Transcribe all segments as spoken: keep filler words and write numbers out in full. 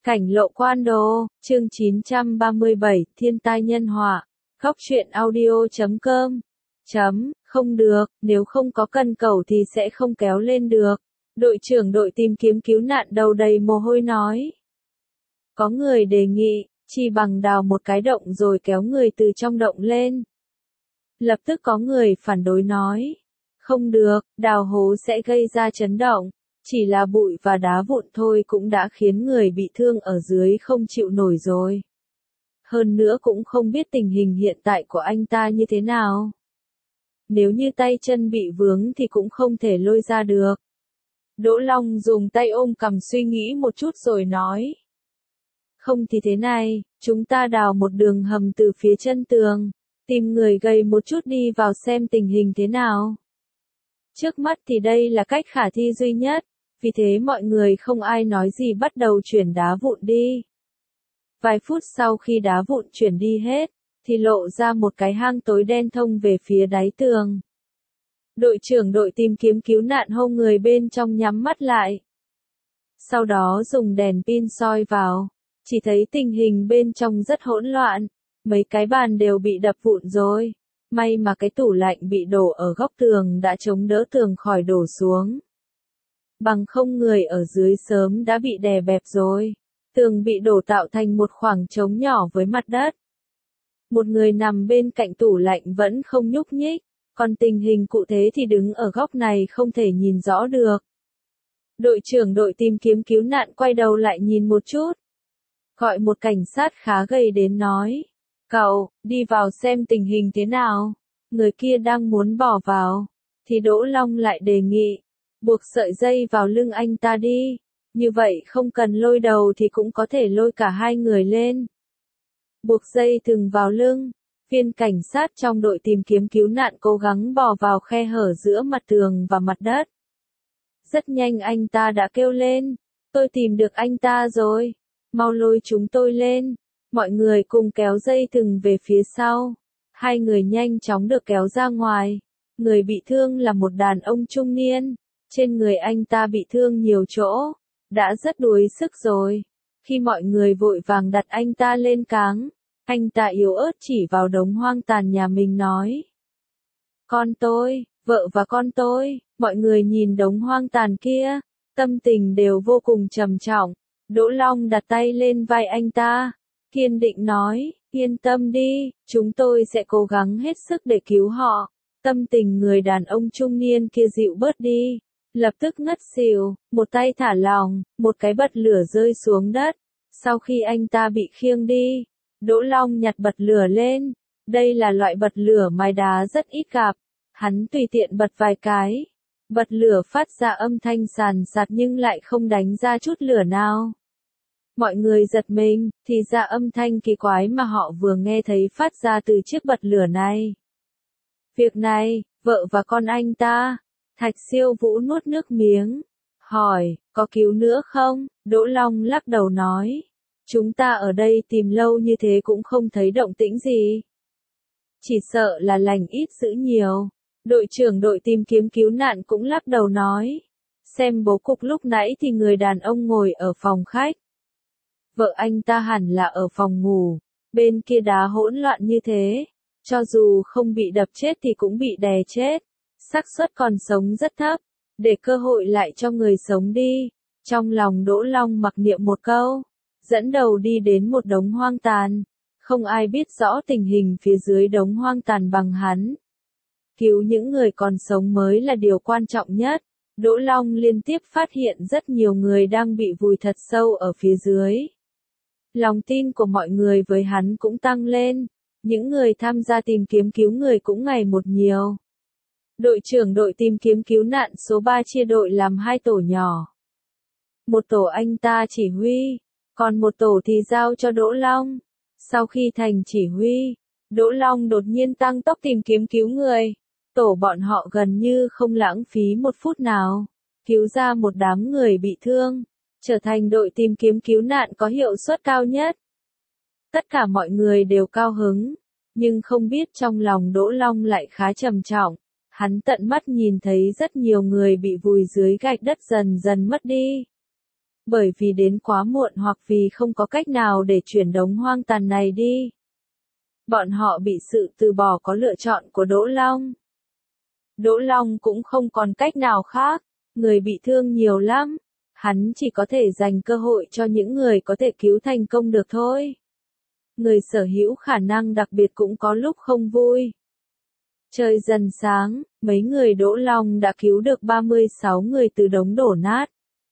Cảnh lộ quan đồ, chương chín trăm ba mươi bảy, thiên tai nhân họa. Góc truyện audio chấm com. Chấm, không được, nếu không có cần cẩu thì sẽ không kéo lên được. Đội trưởng đội tìm kiếm cứu nạn đầu đầy mồ hôi nói. Có người đề nghị, chỉ bằng đào một cái động rồi kéo người từ trong động lên. Lập tức có người phản đối nói. Không được, đào hố sẽ gây ra chấn động. Chỉ là bụi và đá vụn thôi cũng đã khiến người bị thương ở dưới không chịu nổi rồi. Hơn nữa cũng không biết tình hình hiện tại của anh ta như thế nào. Nếu như tay chân bị vướng thì cũng không thể lôi ra được. Đỗ Long dùng tay ôm cằm suy nghĩ một chút rồi nói. Không thì thế này, chúng ta đào một đường hầm từ phía chân tường, tìm người gầy một chút đi vào xem tình hình thế nào. Trước mắt thì đây là cách khả thi duy nhất. Vì thế mọi người không ai nói gì bắt đầu chuyển đá vụn đi. Vài phút sau khi đá vụn chuyển đi hết, thì lộ ra một cái hang tối đen thông về phía đáy tường. Đội trưởng đội tìm kiếm cứu nạn hô người bên trong nhắm mắt lại. Sau đó dùng đèn pin soi vào, chỉ thấy tình hình bên trong rất hỗn loạn, mấy cái bàn đều bị đập vụn rồi. May mà cái tủ lạnh bị đổ ở góc tường đã chống đỡ tường khỏi đổ xuống. Bằng không người ở dưới sớm đã bị đè bẹp rồi. Tường bị đổ tạo thành một khoảng trống nhỏ với mặt đất. Một người nằm bên cạnh tủ lạnh vẫn không nhúc nhích, còn tình hình cụ thể thì đứng ở góc này không thể nhìn rõ được. Đội trưởng đội tìm kiếm cứu nạn quay đầu lại nhìn một chút. Gọi một cảnh sát khá gầy đến nói. Cậu, đi vào xem tình hình thế nào. Người kia đang muốn bỏ vào. Thì Đỗ Long lại đề nghị. Buộc sợi dây vào lưng anh ta đi, như vậy không cần lôi đầu thì cũng có thể lôi cả hai người lên. Buộc dây thừng vào lưng, viên cảnh sát trong đội tìm kiếm cứu nạn cố gắng bò vào khe hở giữa mặt tường và mặt đất. Rất nhanh anh ta đã kêu lên, tôi tìm được anh ta rồi, mau lôi chúng tôi lên. Mọi người cùng kéo dây thừng về phía sau, hai người nhanh chóng được kéo ra ngoài. Người bị thương là một đàn ông trung niên. Trên người anh ta bị thương nhiều chỗ, đã rất đuối sức rồi. Khi mọi người vội vàng đặt anh ta lên cáng, anh ta yếu ớt chỉ vào đống hoang tàn nhà mình nói. Con tôi, vợ và con tôi, mọi người nhìn đống hoang tàn kia, tâm tình đều vô cùng trầm trọng. Đỗ Long đặt tay lên vai anh ta, kiên định nói, yên tâm đi, chúng tôi sẽ cố gắng hết sức để cứu họ. Tâm tình người đàn ông trung niên kia dịu bớt đi. Lập tức ngất xỉu, một tay thả lỏng, một cái bật lửa rơi xuống đất. Sau khi anh ta bị khiêng đi, Đỗ Long nhặt bật lửa lên. Đây là loại bật lửa mài đá rất ít gặp. Hắn tùy tiện bật vài cái. Bật lửa phát ra âm thanh sàn sạt nhưng lại không đánh ra chút lửa nào. Mọi người giật mình, thì ra âm thanh kỳ quái mà họ vừa nghe thấy phát ra từ chiếc bật lửa này. Việc này, vợ và con anh ta. Thạch Siêu Vũ nuốt nước miếng, hỏi, có cứu nữa không? Đỗ Long lắc đầu nói, chúng ta ở đây tìm lâu như thế cũng không thấy động tĩnh gì. Chỉ sợ là lành ít dữ nhiều. Đội trưởng đội tìm kiếm cứu nạn cũng lắc đầu nói, xem bố cục lúc nãy thì người đàn ông ngồi ở phòng khách. Vợ anh ta hẳn là ở phòng ngủ, bên kia đá hỗn loạn như thế, cho dù không bị đập chết thì cũng bị đè chết. Xác suất còn sống rất thấp, để cơ hội lại cho người sống đi. Trong lòng Đỗ Long mặc niệm một câu, dẫn đầu đi đến một đống hoang tàn. Không ai biết rõ tình hình phía dưới đống hoang tàn bằng hắn. Cứu những người còn sống mới là điều quan trọng nhất. Đỗ Long liên tiếp phát hiện rất nhiều người đang bị vùi thật sâu ở phía dưới. Lòng tin của mọi người với hắn cũng tăng lên. Những người tham gia tìm kiếm cứu người cũng ngày một nhiều. Đội trưởng đội tìm kiếm cứu nạn số ba chia đội làm hai tổ nhỏ. Một tổ anh ta chỉ huy, còn một tổ thì giao cho Đỗ Long. Sau khi thành chỉ huy, Đỗ Long đột nhiên tăng tốc tìm kiếm cứu người. Tổ bọn họ gần như không lãng phí một phút nào, cứu ra một đám người bị thương, trở thành đội tìm kiếm cứu nạn có hiệu suất cao nhất. Tất cả mọi người đều cao hứng, nhưng không biết trong lòng Đỗ Long lại khá trầm trọng. Hắn tận mắt nhìn thấy rất nhiều người bị vùi dưới gạch đất dần dần mất đi. bởi vì đến quá muộn hoặc vì không có cách nào để chuyển đống hoang tàn này đi. Bọn họ bị sự từ bỏ có lựa chọn của Đỗ Long. Đỗ Long cũng không còn cách nào khác, người bị thương nhiều lắm, hắn chỉ có thể dành cơ hội cho những người có thể cứu thành công được thôi. Người sở hữu khả năng đặc biệt cũng có lúc không vui. Trời dần sáng, mấy người Đỗ Long đã cứu được ba mươi sáu người từ đống đổ nát.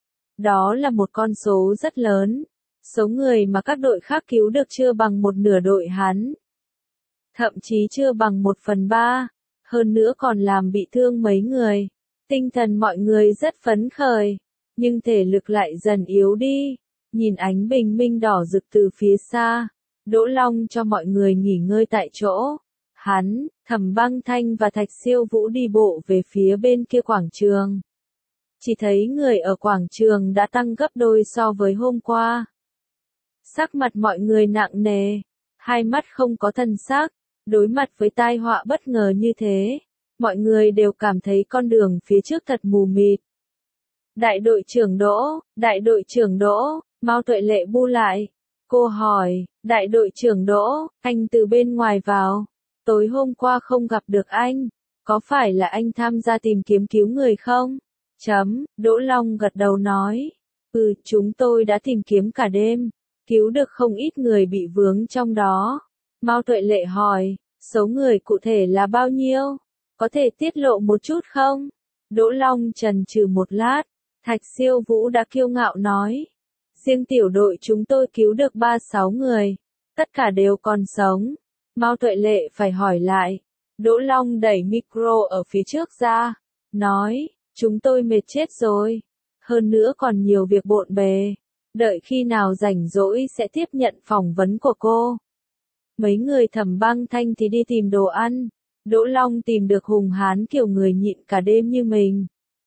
Đó là một con số rất lớn, số người mà các đội khác cứu được chưa bằng một nửa đội hắn. Thậm chí chưa bằng một phần ba, hơn nữa còn làm bị thương mấy người. Tinh thần mọi người rất phấn khởi, nhưng thể lực lại dần yếu đi. Nhìn ánh bình minh đỏ rực từ phía xa, Đỗ Long cho mọi người nghỉ ngơi tại chỗ. Hắn, Thẩm Băng Thanh và Thạch Siêu Vũ đi bộ về phía bên kia quảng trường. Chỉ thấy người ở quảng trường đã tăng gấp đôi so với hôm qua. Sắc mặt mọi người nặng nề, hai mắt không có thần sắc, đối mặt với tai họa bất ngờ như thế, mọi người đều cảm thấy con đường phía trước thật mù mịt. Đại đội trưởng Đỗ, đại đội trưởng Đỗ, Mao Tuệ Lệ bu lại. Cô hỏi, đại đội trưởng Đỗ, anh từ bên ngoài vào. Tối hôm qua không gặp được anh, có phải là anh tham gia tìm kiếm cứu người không? Chấm, Đỗ Long gật đầu nói. Ừ, chúng tôi đã tìm kiếm cả đêm, cứu được không ít người bị vướng trong đó. Mao Tuệ Lệ hỏi, số người cụ thể là bao nhiêu? Có thể tiết lộ một chút không? Đỗ Long chần chừ một lát, Thạch Siêu Vũ đã kiêu ngạo nói. Riêng tiểu đội chúng tôi cứu được ba sáu người, tất cả đều còn sống. Mao Tuệ Lệ phải hỏi lại. Đỗ Long đẩy micro ở phía trước ra, nói, chúng tôi mệt chết rồi. Hơn nữa còn nhiều việc bộn bề. Đợi khi nào rảnh rỗi sẽ tiếp nhận phỏng vấn của cô. Mấy người Thẩm Băng Thanh thì đi tìm đồ ăn. Đỗ Long tìm được Hùng Hán kiểu người nhịn cả đêm như mình.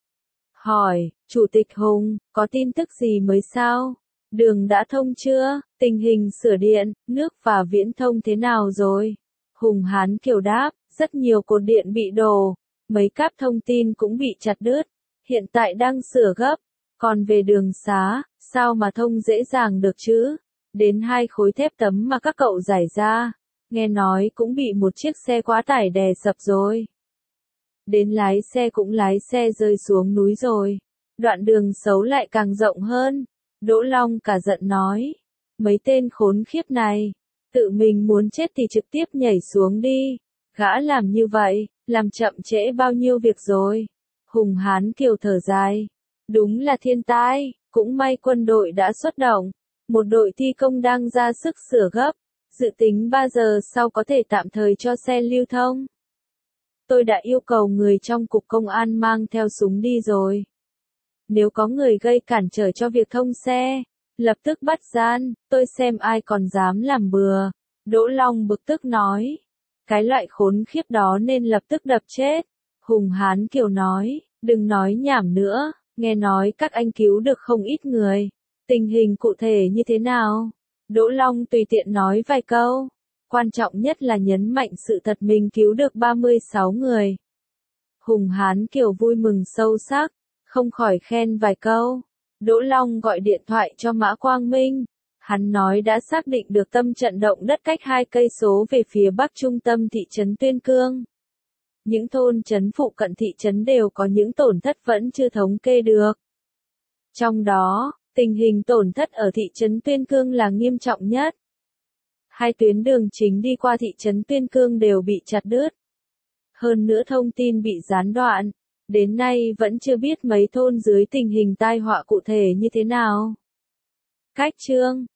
Hỏi, Chủ tịch Hùng, có tin tức gì mới sao? Đường đã thông chưa? Tình hình sửa điện, nước và viễn thông thế nào rồi? Hùng Hán kiểu đáp, rất nhiều cột điện bị đổ, mấy cáp thông tin cũng bị chặt đứt, hiện tại đang sửa gấp. Còn về đường xá, sao mà thông dễ dàng được chứ? Đến hai khối thép tấm mà các cậu giải ra, nghe nói cũng bị một chiếc xe quá tải đè sập rồi. Đến lái xe cũng lái xe rơi xuống núi rồi. Đoạn đường xấu lại càng rộng hơn. Đỗ Long cả giận nói. Mấy tên khốn khiếp này, tự mình muốn chết thì trực tiếp nhảy xuống đi. Gã làm như vậy, làm chậm trễ bao nhiêu việc rồi. Hùng Hán Kiều thở dài. Đúng là thiên tai, cũng may quân đội đã xuất động. Một đội thi công đang ra sức sửa gấp. Dự tính ba giờ sau có thể tạm thời cho xe lưu thông. Tôi đã yêu cầu người trong cục công an mang theo súng đi rồi. Nếu có người gây cản trở cho việc thông xe, lập tức bắt gian, tôi xem ai còn dám làm bừa. Đỗ Long bực tức nói. Cái loại khốn khiếp đó nên lập tức đập chết. Hùng Hán Kiều nói, đừng nói nhảm nữa, nghe nói các anh cứu được không ít người. Tình hình cụ thể như thế nào? Đỗ Long tùy tiện nói vài câu. Quan trọng nhất là nhấn mạnh sự thật mình cứu được ba mươi sáu người. Hùng Hán Kiều vui mừng sâu sắc, không khỏi khen vài câu. Đỗ Long gọi điện thoại cho Mã Quang Minh. Hắn nói đã xác định được tâm trận động đất cách hai cây số về phía bắc trung tâm thị trấn Tuyên Cương. Những thôn trấn phụ cận thị trấn đều có những tổn thất vẫn chưa thống kê được. Trong đó, tình hình tổn thất ở thị trấn Tuyên Cương là nghiêm trọng nhất. Hai tuyến đường chính đi qua thị trấn Tuyên Cương đều bị chặt đứt. Hơn nữa thông tin bị gián đoạn. Đến nay vẫn chưa biết mấy thôn dưới tình hình tai họa cụ thể như thế nào. Cách chương